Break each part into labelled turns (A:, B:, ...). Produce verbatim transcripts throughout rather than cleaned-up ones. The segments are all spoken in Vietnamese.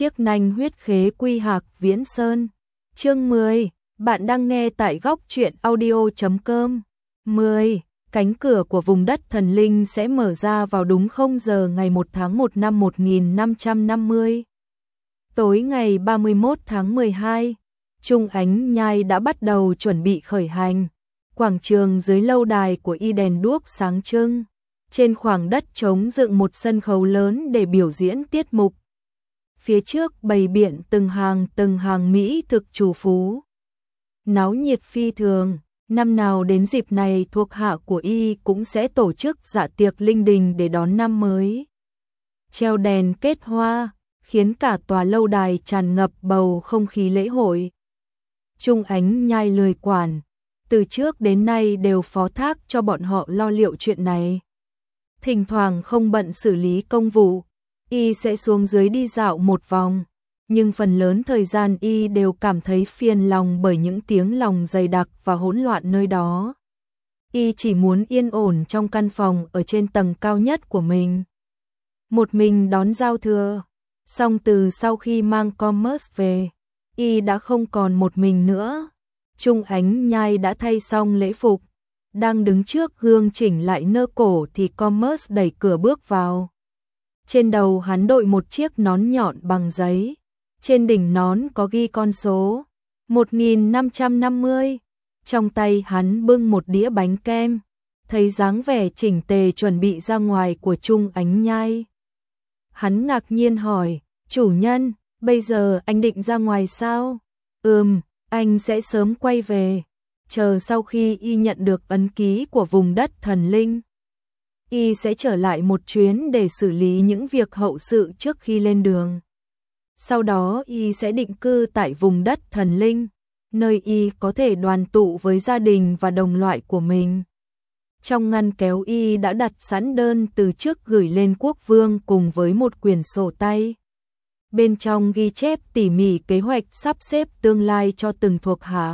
A: chiếc nanh huyết khế quy hạc viễn sơn. Chương mười, bạn đang nghe tại góc truyện audio chấm com. mười. Cánh cửa của vùng đất thần linh sẽ mở ra vào đúng không giờ ngày một tháng một năm một nghìn năm trăm năm mươi. Tối ngày ba mươi mốt tháng mười hai, Trung Ánh Nhai đã bắt đầu chuẩn bị khởi hành. Quảng trường dưới lâu đài của y đèn đuốc sáng trưng. Trên khoảng đất trống dựng một sân khấu lớn để biểu diễn tiết mục. Phía trước bày biện từng hàng từng hàng mỹ thực trù phú. Náo nhiệt phi thường, năm nào đến dịp này thuộc hạ của y cũng sẽ tổ chức dạ tiệc linh đình để đón năm mới. Treo đèn kết hoa, khiến cả tòa lâu đài tràn ngập bầu không khí lễ hội. Trung Ánh Nhai lười quản, từ trước đến nay đều phó thác cho bọn họ lo liệu chuyện này. Thỉnh thoảng không bận xử lý công vụ, y sẽ xuống dưới đi dạo một vòng, nhưng phần lớn thời gian y đều cảm thấy phiền lòng bởi những tiếng lòng dày đặc và hỗn loạn nơi đó. Y chỉ muốn yên ổn trong căn phòng ở trên tầng cao nhất của mình. Một mình đón giao thừa, song từ sau khi mang Commerce về, y đã không còn một mình nữa. Trung Ánh Nhai đã thay xong lễ phục, đang đứng trước gương chỉnh lại nơ cổ thì Commerce đẩy cửa bước vào. Trên đầu hắn đội một chiếc nón nhọn bằng giấy, trên đỉnh nón có ghi con số một nghìn năm trăm năm mươi. Trong tay hắn bưng một đĩa bánh kem, thấy dáng vẻ chỉnh tề chuẩn bị ra ngoài của Trung Ánh Nhai. Hắn ngạc nhiên hỏi, chủ nhân, bây giờ anh định ra ngoài sao? Ừm, anh sẽ sớm quay về, chờ sau khi y nhận được ấn ký của vùng đất thần linh. Y sẽ trở lại một chuyến để xử lý những việc hậu sự trước khi lên đường. Sau đó y sẽ định cư tại vùng đất thần linh, nơi y có thể đoàn tụ với gia đình và đồng loại của mình. Trong ngăn kéo y đã đặt sẵn đơn từ trước gửi lên quốc vương cùng với một quyển sổ tay. Bên trong ghi chép tỉ mỉ kế hoạch sắp xếp tương lai cho từng thuộc hạ.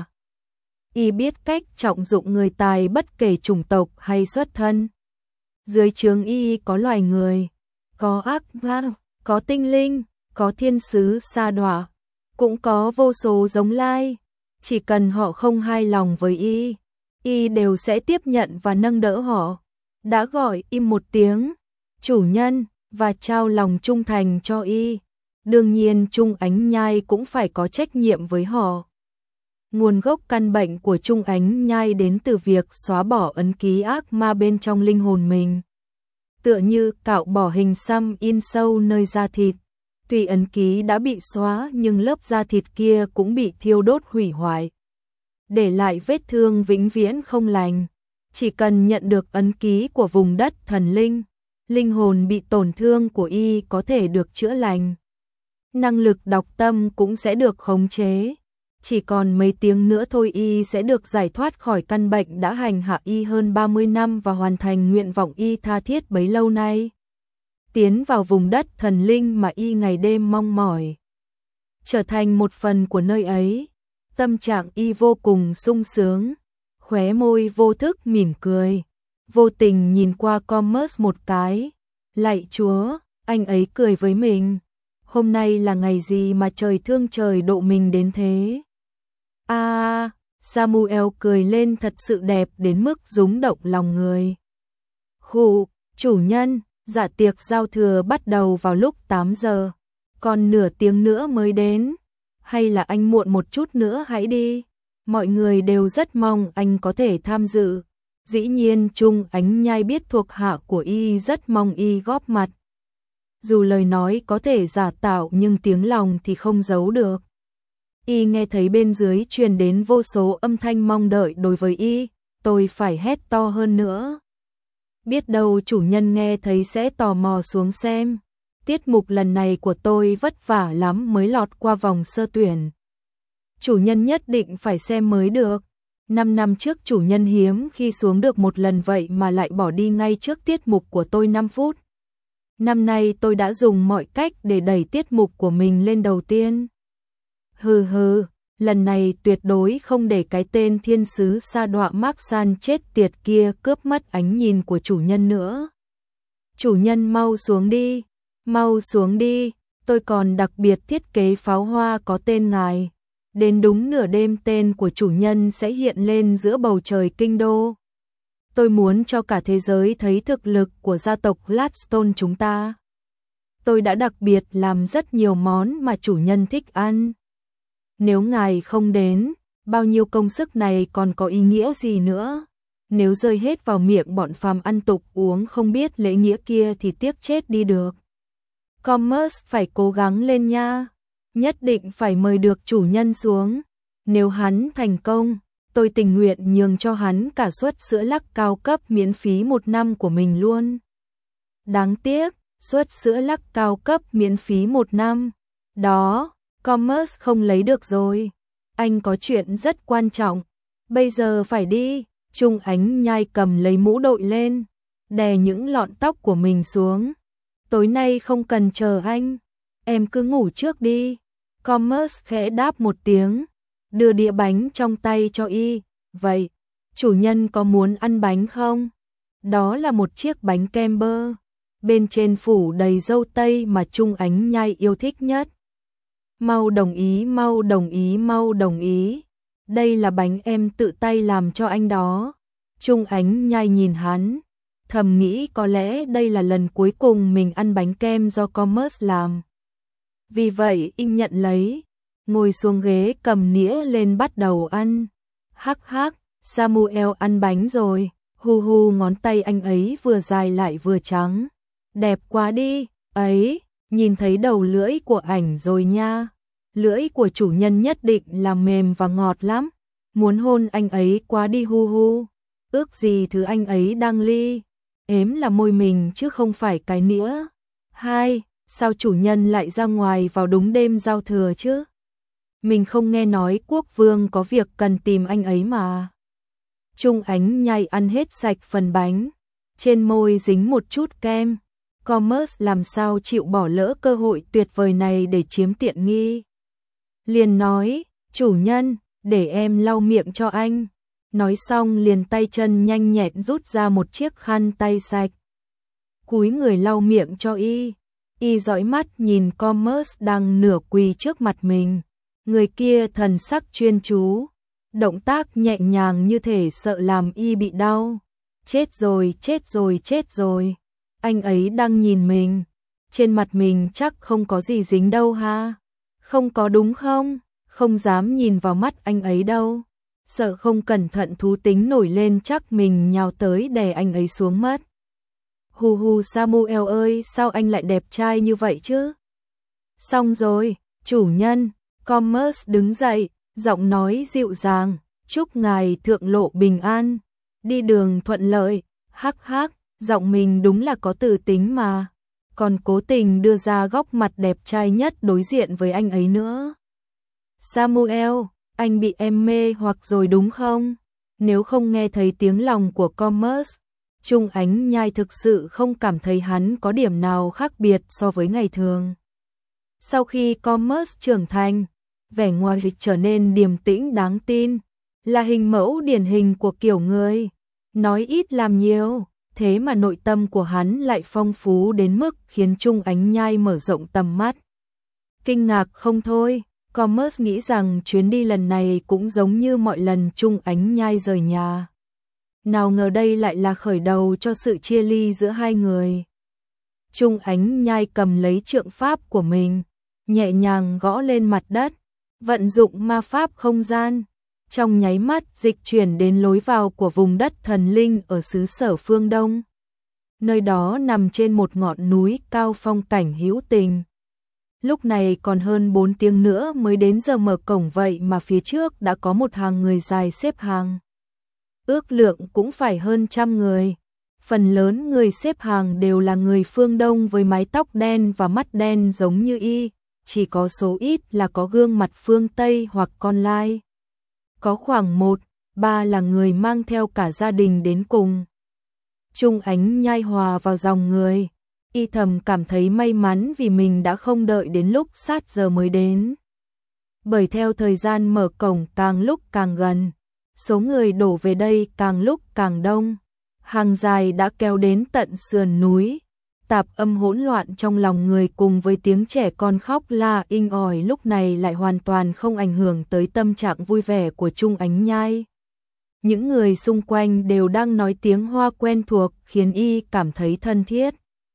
A: Y biết cách trọng dụng người tài bất kể chủng tộc hay xuất thân. Dưới trướng y có loài người, có ác ma, có tinh linh, có thiên sứ sa đọa, cũng có vô số giống lai. Chỉ cần họ không hài lòng với y, y đều sẽ tiếp nhận và nâng đỡ họ. Đã gọi y một tiếng chủ nhân và trao lòng trung thành cho y, đương nhiên Trung Ánh Nhai cũng phải có trách nhiệm với họ. Nguồn gốc căn bệnh của Trung Ánh Nhai đến từ việc xóa bỏ ấn ký ác ma bên trong linh hồn mình. Tựa như cạo bỏ hình xăm in sâu nơi da thịt. Tuy ấn ký đã bị xóa nhưng lớp da thịt kia cũng bị thiêu đốt hủy hoại, để lại vết thương vĩnh viễn không lành. Chỉ cần nhận được ấn ký của vùng đất thần linh, linh hồn bị tổn thương của y có thể được chữa lành. Năng lực đọc tâm cũng sẽ được khống chế. Chỉ còn mấy tiếng nữa thôi y sẽ được giải thoát khỏi căn bệnh đã hành hạ y hơn ba mươi năm và hoàn thành nguyện vọng y tha thiết bấy lâu nay. Tiến vào vùng đất thần linh mà y ngày đêm mong mỏi. Trở thành một phần của nơi ấy. Tâm trạng y vô cùng sung sướng. Khóe môi vô thức mỉm cười. Vô tình nhìn qua Commerce một cái. Lạy Chúa, anh ấy cười với mình. Hôm nay là ngày gì mà trời thương trời độ mình đến thế? À, Samuel cười lên thật sự đẹp đến mức rúng động lòng người. Khụ, chủ nhân, dạ tiệc giao thừa bắt đầu vào lúc tám giờ. Còn nửa tiếng nữa mới đến. Hay là anh muộn một chút nữa hãy đi. Mọi người đều rất mong anh có thể tham dự. Dĩ nhiên Trung Ánh Nhai biết thuộc hạ của y rất mong y góp mặt. Dù lời nói có thể giả tạo nhưng tiếng lòng thì không giấu được. Y nghe thấy bên dưới truyền đến vô số âm thanh mong đợi đối với y, tôi phải hét to hơn nữa. Biết đâu chủ nhân nghe thấy sẽ tò mò xuống xem. Tiết mục lần này của tôi vất vả lắm mới lọt qua vòng sơ tuyển. Chủ nhân nhất định phải xem mới được. Năm năm trước chủ nhân hiếm khi xuống được một lần vậy mà lại bỏ đi ngay trước tiết mục của tôi năm phút. Năm nay tôi đã dùng mọi cách để đẩy tiết mục của mình lên đầu tiên. Hừ hừ, lần này tuyệt đối không để cái tên thiên sứ sa đọa Mark San chết tiệt kia cướp mất ánh nhìn của chủ nhân nữa. Chủ nhân mau xuống đi, mau xuống đi, Tôi còn đặc biệt thiết kế pháo hoa có tên ngài. Đến đúng nửa đêm tên của chủ nhân sẽ hiện lên giữa bầu trời kinh đô. Tôi muốn cho cả thế giới thấy thực lực của gia tộc Gladstone chúng ta. Tôi đã đặc biệt làm rất nhiều món mà chủ nhân thích ăn. Nếu ngài không đến, bao nhiêu công sức này còn có ý nghĩa gì nữa? Nếu rơi hết vào miệng bọn phàm ăn tục uống không biết lễ nghĩa kia thì tiếc chết đi được. Commerce phải cố gắng lên nha. Nhất định phải mời được chủ nhân xuống. Nếu hắn thành công, tôi tình nguyện nhường cho hắn cả suất sữa lắc cao cấp miễn phí một năm của mình luôn. Đáng tiếc, suất sữa lắc cao cấp miễn phí một năm. Đó, Commerce không lấy được rồi. Anh có chuyện rất quan trọng. Bây giờ phải đi. Trung Ánh Nhai cầm lấy mũ đội lên, đè những lọn tóc của mình xuống. Tối nay không cần chờ anh, em cứ ngủ trước đi. Commerce khẽ đáp một tiếng, đưa đĩa bánh trong tay cho y. Vậy, chủ nhân có muốn ăn bánh không? Đó là một chiếc bánh kem bơ, bên trên phủ đầy dâu tây mà Trung Ánh Nhai yêu thích nhất. Mau đồng ý, mau đồng ý, mau đồng ý. Đây là bánh em tự tay làm cho anh đó. Trung Ánh Nhai nhìn hắn, thầm nghĩ có lẽ đây là lần cuối cùng mình ăn bánh kem do Commerce làm. Vì vậy y nhận lấy, ngồi xuống ghế cầm nĩa lên bắt đầu ăn. Hắc hắc, Samuel ăn bánh rồi, hu hu ngón tay anh ấy vừa dài lại vừa trắng. Đẹp quá đi, ấy, nhìn thấy đầu lưỡi của ảnh rồi nha. Lưỡi của chủ nhân nhất định là mềm và ngọt lắm. Muốn hôn anh ấy quá đi hu hu. Ước gì thứ anh ấy đang ly. Ếm là môi mình chứ không phải cái nĩa. Hai, sao chủ nhân lại ra ngoài vào đúng đêm giao thừa chứ? Mình không nghe nói quốc vương có việc cần tìm anh ấy mà. Trung Ánh Nhai ăn hết sạch phần bánh. Trên môi dính một chút kem. Commerce làm sao chịu bỏ lỡ cơ hội tuyệt vời này để chiếm tiện nghi. Liền nói, chủ nhân, để em lau miệng cho anh. Nói xong liền tay chân nhanh nhẹn rút ra một chiếc khăn tay sạch. Cúi người lau miệng cho y. Y dõi mắt nhìn Commerce đang nửa quỳ trước mặt mình. Người kia thần sắc chuyên chú. Động tác nhẹ nhàng như thể sợ làm y bị đau. Chết rồi, chết rồi, chết rồi. Anh ấy đang nhìn mình. Trên mặt mình chắc không có gì dính đâu ha. Không có đúng không? Không dám nhìn vào mắt anh ấy đâu. Sợ không cẩn thận thú tính nổi lên chắc mình nhào tới đè anh ấy xuống mất. Hù hù Samuel ơi, sao anh lại đẹp trai như vậy chứ? Xong rồi, chủ nhân. Commerce đứng dậy, giọng nói dịu dàng. Chúc ngài thượng lộ bình an. Đi đường thuận lợi. Hắc hắc, giọng mình đúng là có từ tính mà. Còn cố tình đưa ra góc mặt đẹp trai nhất đối diện với anh ấy nữa. Samuel, anh bị em mê hoặc rồi đúng không? Nếu không nghe thấy tiếng lòng của Commerce, Trung Ánh Nhai thực sự không cảm thấy hắn có điểm nào khác biệt so với ngày thường. Sau khi Commerce trưởng thành, vẻ ngoài trở nên điềm tĩnh đáng tin, là hình mẫu điển hình của kiểu người nói ít làm nhiều. Thế mà nội tâm của hắn lại phong phú đến mức khiến Trung Ánh Nhai mở rộng tầm mắt. Kinh ngạc không thôi, Commerce nghĩ rằng chuyến đi lần này cũng giống như mọi lần Trung Ánh Nhai rời nhà. Nào ngờ đây lại là khởi đầu cho sự chia ly giữa hai người. Trung Ánh Nhai cầm lấy trượng pháp của mình, nhẹ nhàng gõ lên mặt đất, vận dụng ma pháp không gian. Trong nháy mắt dịch chuyển đến lối vào của vùng đất thần linh ở xứ sở phương Đông. Nơi đó nằm trên một ngọn núi cao phong cảnh hữu tình. Lúc này còn hơn bốn tiếng nữa mới đến giờ mở cổng vậy mà phía trước đã có một hàng người dài xếp hàng. Ước lượng cũng phải hơn trăm người. Phần lớn người xếp hàng đều là người phương Đông với mái tóc đen và mắt đen giống như y, chỉ có số ít là có gương mặt phương Tây hoặc con lai. Có khoảng một, ba là người mang theo cả gia đình đến cùng. Trung Ánh Nhai hòa vào dòng người, y thầm cảm thấy may mắn vì mình đã không đợi đến lúc sát giờ mới đến. Bởi theo thời gian mở cổng càng lúc càng gần, số người đổ về đây càng lúc càng đông. Hàng dài đã kéo đến tận sườn núi, tạp âm hỗn loạn trong lòng người cùng với tiếng trẻ con khóc la inh ỏi lúc này lại hoàn toàn không ảnh hưởng tới tâm trạng vui vẻ của Trung Ánh Nhai. Những người xung quanh đều đang nói tiếng Hoa quen thuộc khiến y cảm thấy thân thiết.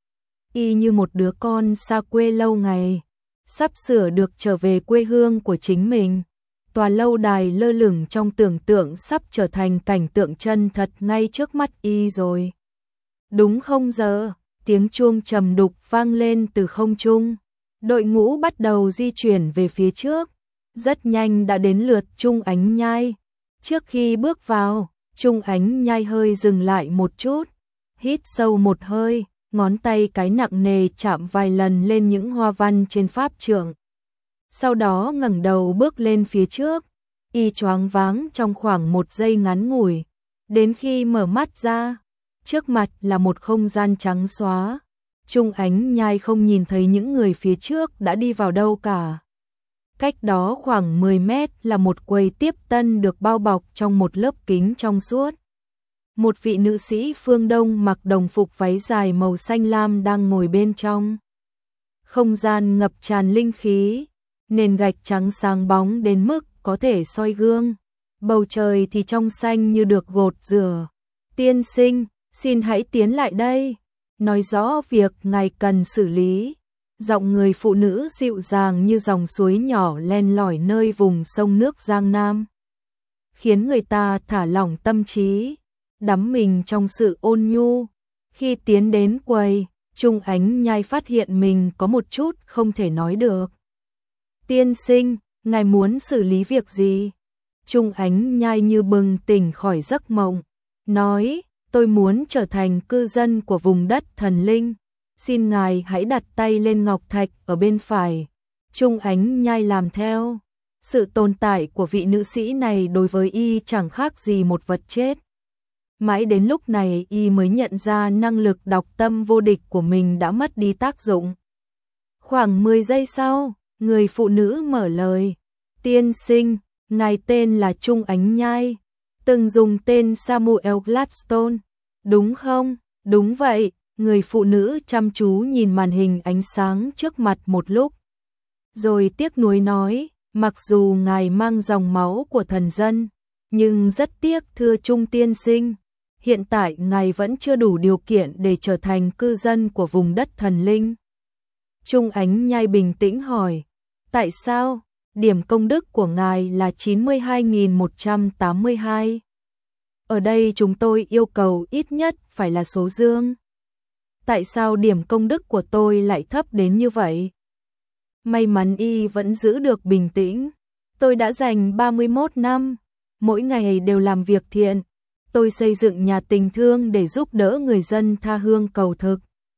A: Y như một đứa con xa quê lâu ngày, sắp sửa được trở về quê hương của chính mình. Tòa lâu đài lơ lửng trong tưởng tượng sắp trở thành cảnh tượng chân thật ngay trước mắt y rồi. Đúng không giờ, tiếng chuông trầm đục vang lên từ không trung. Đội ngũ bắt đầu di chuyển về phía trước. Rất nhanh đã đến lượt Trung Ánh Nhai. Trước khi bước vào, Trung Ánh Nhai hơi dừng lại một chút, hít sâu một hơi, ngón tay cái nặng nề chạm vài lần lên những hoa văn trên pháp trượng. Sau đó ngẩng đầu bước lên phía trước, y choáng váng trong khoảng một giây ngắn ngủi, đến khi mở mắt ra, trước mặt là một không gian trắng xóa. Trung Ánh Nhai không nhìn thấy những người phía trước đã đi vào đâu cả. Cách đó khoảng mười mét là một quầy tiếp tân được bao bọc trong một lớp kính trong suốt. Một vị nữ sĩ phương Đông mặc đồng phục váy dài màu xanh lam đang ngồi bên trong. Không gian ngập tràn linh khí, nền gạch trắng sáng bóng đến mức có thể soi gương. Bầu trời thì trong xanh như được gột rửa. Tiên sinh, xin hãy tiến lại đây, nói rõ việc ngài cần xử lý. Giọng người phụ nữ dịu dàng như dòng suối nhỏ len lỏi nơi vùng sông nước Giang Nam, khiến người ta thả lỏng tâm trí, đắm mình trong sự ôn nhu. Khi tiến đến quầy, Trung Ánh Nhai phát hiện mình có một chút không thể nói được. Tiên sinh, ngài muốn xử lý việc gì? Trung Ánh Nhai như bừng tỉnh khỏi giấc mộng, nói, tôi muốn trở thành cư dân của vùng đất thần linh. Xin ngài hãy đặt tay lên ngọc thạch ở bên phải. Trung Ánh Nhai làm theo. Sự tồn tại của vị nữ sĩ này đối với y chẳng khác gì một vật chết. Mãi đến lúc này y mới nhận ra năng lực đọc tâm vô địch của mình đã mất đi tác dụng. Khoảng mười giây sau, người phụ nữ mở lời. Tiên sinh, ngài tên là Trung Ánh Nhai, từng dùng tên Samuel Gladstone, đúng không? Đúng vậy. Người phụ nữ chăm chú nhìn màn hình ánh sáng trước mặt một lúc, rồi tiếc nuối nói, mặc dù ngài mang dòng máu của thần dân, nhưng rất tiếc thưa Trung tiên sinh, hiện tại ngài vẫn chưa đủ điều kiện để trở thành cư dân của vùng đất thần linh. Trung Ánh Nhai bình tĩnh hỏi, tại sao? Điểm công đức của ngài là chín mươi hai nghìn một trăm tám mươi hai. Ở đây chúng tôi yêu cầu ít nhất phải là số dương. Tại sao điểm công đức của tôi lại thấp đến như vậy? May mắn y vẫn giữ được bình tĩnh. Tôi đã dành ba mươi mốt năm, mỗi ngày đều làm việc thiện. Tôi xây dựng nhà tình thương để giúp đỡ người dân tha hương cầu thực.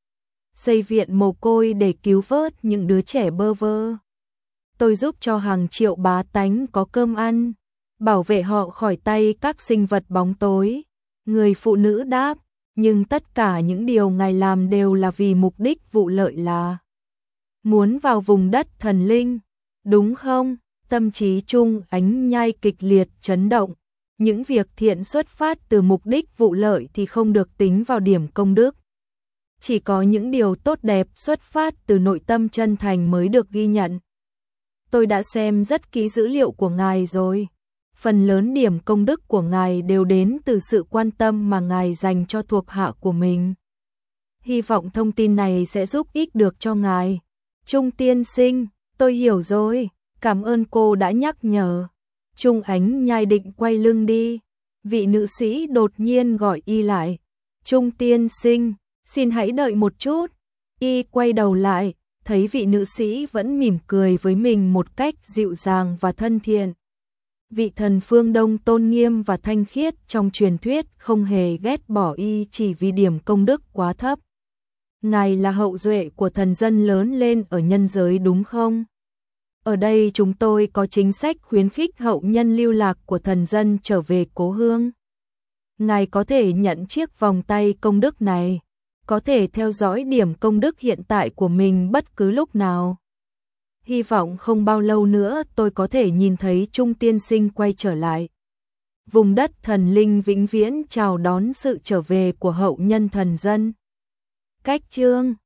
A: Xây viện mồ côi để cứu vớt những đứa trẻ bơ vơ. Tôi giúp cho hàng triệu bá tánh có cơm ăn, bảo vệ họ khỏi tay các sinh vật bóng tối. Người phụ nữ đáp, nhưng tất cả những điều ngài làm đều là vì mục đích vụ lợi là muốn vào vùng đất thần linh, đúng không? Tâm trí Trung Ánh Nhai kịch liệt chấn động. Những việc thiện xuất phát từ mục đích vụ lợi thì không được tính vào điểm công đức. Chỉ có những điều tốt đẹp xuất phát từ nội tâm chân thành mới được ghi nhận. Tôi đã xem rất kỹ dữ liệu của ngài rồi. Phần lớn điểm công đức của ngài đều đến từ sự quan tâm mà ngài dành cho thuộc hạ của mình. Hy vọng thông tin này sẽ giúp ích được cho ngài. Trung tiên sinh, tôi hiểu rồi, cảm ơn cô đã nhắc nhở. Trung Ánh Nhai định quay lưng đi. Vị nữ sĩ đột nhiên gọi y lại. Trung tiên sinh, xin hãy đợi một chút. Y quay đầu lại, thấy vị nữ sĩ vẫn mỉm cười với mình một cách dịu dàng và thân thiện. Vị thần phương Đông tôn nghiêm và thanh khiết trong truyền thuyết không hề ghét bỏ y chỉ vì điểm công đức quá thấp. Ngài là hậu duệ của thần dân lớn lên ở nhân giới đúng không? Ở đây chúng tôi có chính sách khuyến khích hậu nhân lưu lạc của thần dân trở về cố hương. Ngài có thể nhận chiếc vòng tay công đức này, có thể theo dõi điểm công đức hiện tại của mình bất cứ lúc nào. Hy vọng không bao lâu nữa tôi có thể nhìn thấy Trung tiên sinh quay trở lại. Vùng đất thần linh vĩnh viễn chào đón sự trở về của hậu nhân thần dân. Cách chương